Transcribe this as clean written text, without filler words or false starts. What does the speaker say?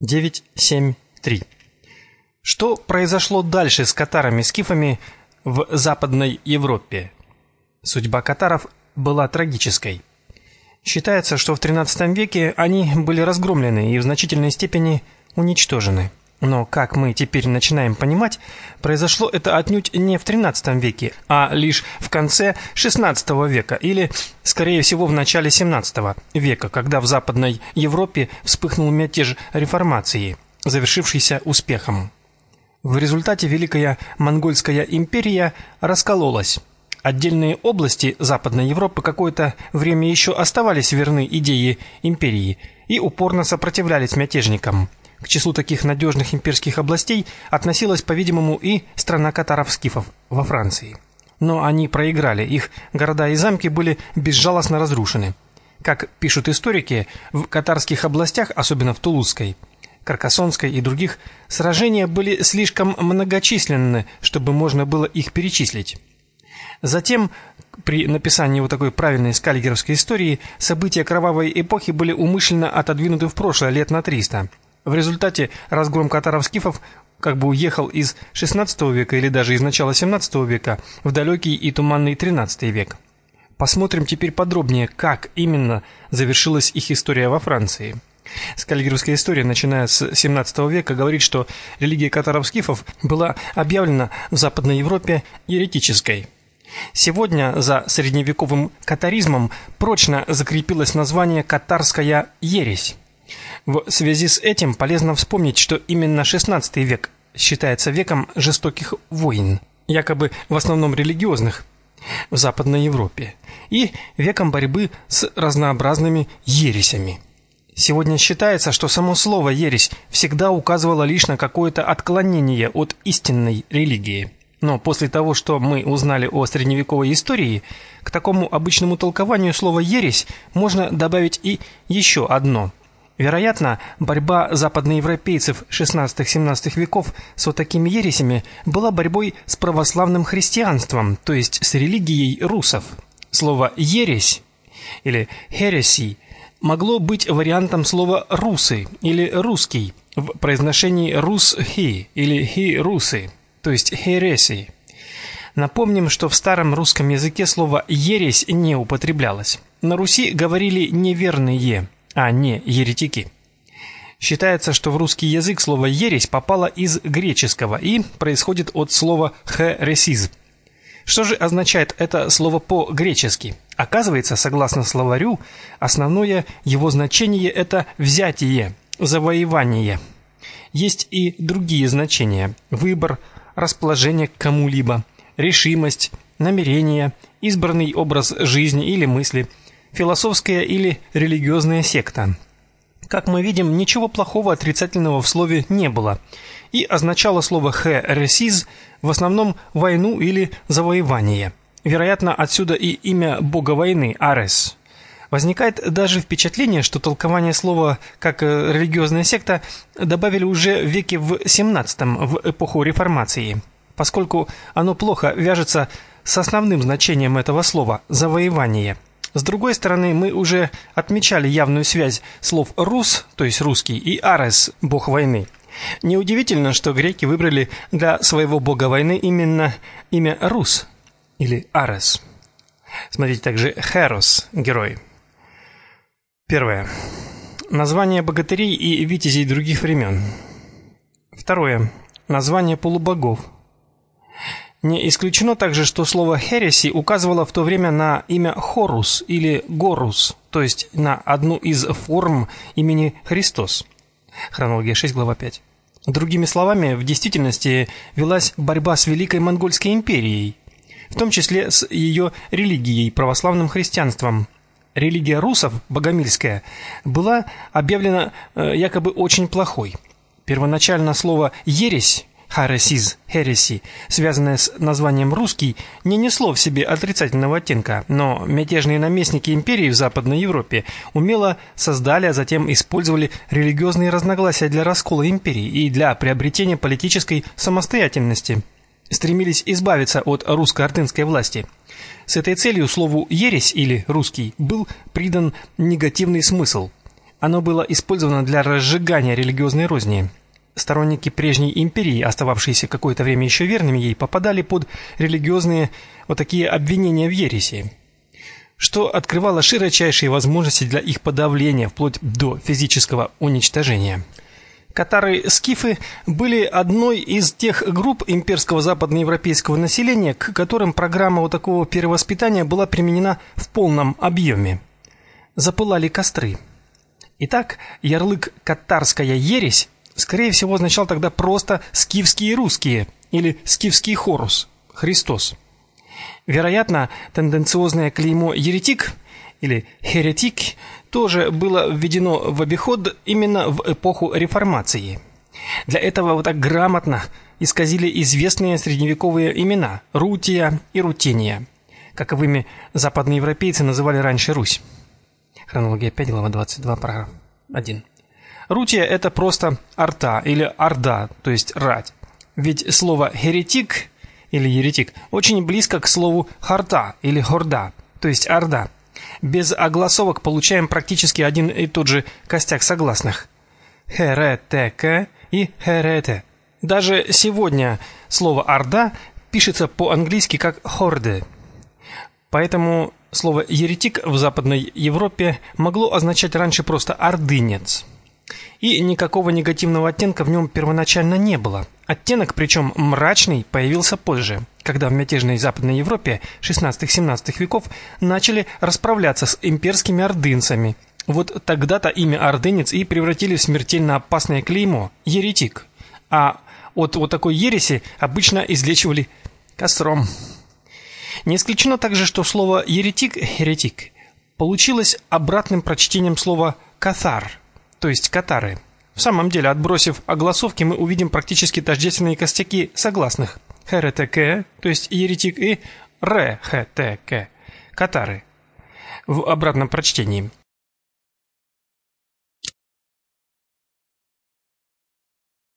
9.7.3. Что произошло дальше с катарами-скифами в Западной Европе? Судьба катаров была трагической. Считается, что в XIII веке они были разгромлены и в значительной степени уничтожены. Но, как мы теперь начинаем понимать, произошло это отнюдь не в XIII веке, а лишь в конце XVI века или, скорее всего, в начале XVII века, когда в Западной Европе вспыхнул мятеж реформации, завершившийся успехом. В результате Великая Монгольская империя раскололась. Отдельные области Западной Европы какое-то время еще оставались верны идее империи и упорно сопротивлялись мятежникам. К числу таких надежных имперских областей относилась, по-видимому, и страна катаров-скифов во Франции. Но они проиграли, их города и замки были безжалостно разрушены. Как пишут историки, в катарских областях, особенно в Тулузской, Каркасонской и других, сражения были слишком многочисленны, чтобы можно было их перечислить. Затем, при написании вот такой правильной скальгеровской истории, события кровавой эпохи были умышленно отодвинуты в прошлое лет на 300. В результате разгром катаров-скифов как бы уехал из XVI века или даже из начала XVII века в далекий и туманный XIII век. Посмотрим теперь подробнее, как именно завершилась их история во Франции. Скальгеровская история, начиная с XVII века, говорит, что религия катаров-скифов была объявлена в Западной Европе еретической. Сегодня за средневековым катаризмом прочно закрепилось название «катарская ересь». В связи с этим полезно вспомнить, что именно XVI век считается веком жестоких войн, якобы в основном религиозных, в Западной Европе, и веком борьбы с разнообразными ересями. Сегодня считается, что само слово «ересь» всегда указывало лишь на какое-то отклонение от истинной религии. Но после того, что мы узнали о средневековой истории, к такому обычному толкованию слова «ересь» можно добавить и еще одно. Вероятно, борьба западноевропейцев XVI-XVII веков с вот такими ересями была борьбой с православным христианством, то есть с религией русов. Слово «ересь» или «heresy» могло быть вариантом слова «русы» или «русский» в произношении «рус-хи» или «хи-русы», то есть «heresy». Напомним, что в старом русском языке слово «ересь» не употреблялось. На Руси говорили «неверные», а не еретики. Считается, что в русский язык слово «ересь» попало из греческого и происходит от слова «хересиз». Что же означает это слово по-гречески? Оказывается, согласно словарю, основное его значение – это «взятие», «завоевание». Есть и другие значения – выбор, расположение к кому-либо, решимость, намерение, избранный образ жизни или мысли, философская или религиозная секта. Как мы видим, ничего плохого отрицательного в слове не было, и означало слово «хересиз» в основном войну или завоевание. Вероятно, отсюда и имя бога войны Арес. Возникает даже впечатление, что толкование слова как религиозная секта добавили уже в веке в XVII, в эпоху реформации, поскольку оно плохо вяжется с основным значением этого слова завоевание. С другой стороны, мы уже отмечали явную связь слов «рус», то есть «русский», и «арес», бог войны. Неудивительно, что греки выбрали для своего бога войны именно имя Рус или Арес. Смотрите также Херос, герой. Первое. Название богатырей и витязей других времен. Второе. Название полубогов. Не исключено также, что слово «хереси» указывало в то время на имя Хорус или Горус, то есть на одну из форм имени Христос. Хронология 6, глава 5. Другими словами, в действительности велась борьба с Великой Монгольской империей, в том числе с ее религией, православным христианством. Религия русов, богомильская, была объявлена якобы очень плохой. Первоначально слово «ересь» «харесиз», «хереси», связанное с названием «русский», не несло в себе отрицательного оттенка, но мятежные наместники империи в Западной Европе умело создали, а затем использовали религиозные разногласия для раскола империи и для приобретения политической самостоятельности. Стремились избавиться от русско-ордынской власти. С этой целью слову «ересь» или «русский» был придан негативный смысл. Оно было использовано для разжигания религиозной розни. Сторонники прежней империи, остававшиеся какое-то время еще верными ей, попадали под религиозные вот такие обвинения в ереси, что открывало широчайшие возможности для их подавления вплоть до физического уничтожения. Катары-скифы были одной из тех групп имперского западноевропейского населения, к которым программа вот такого перевоспитания была применена в полном объеме. Запылали костры. Итак, ярлык «катарская ересь» скорее всего означал тогда просто «скифские русские» или «скифский хорус» Христос. Вероятно, тенденциозное клеймо «еретик» или «херетик» тоже было введено в обиход именно в эпоху Реформации. Для этого вот так грамотно исказили известные средневековые имена Рутия и Рутения, каковыми западноевропейцы называли раньше Русь. Хронология 5, глава 22, параграф 1. Рутия — это просто арта или орда, то есть рать. Ведь слово «херетик» или «еретик» очень близко к слову «хорда» или «хорда», то есть орда. Без огласовок получаем практически один и тот же костяк согласных. Херетеке и херете. Даже сегодня слово «орда» пишется по-английски как «хорде». Поэтому слово «еретик» в Западной Европе могло означать раньше просто «ордынец». И никакого негативного оттенка в нем первоначально не было. Оттенок, причем мрачный, появился позже, когда в мятежной Западной Европе XVI-XVII веков начали расправляться с имперскими ордынцами. Вот тогда-то имя ордынец и превратили в смертельно опасное клеймо – еретик. А от вот такой ереси обычно излечивали костром. Не исключено также, что слово «еретик» – «херетик» получилось обратным прочтением слова «каthар», то есть «катары». В самом деле, отбросив огласовки, мы увидим практически тождественные костяки согласных. Херетеке, то есть еретик, и рехетеке, катары, в обратном прочтении.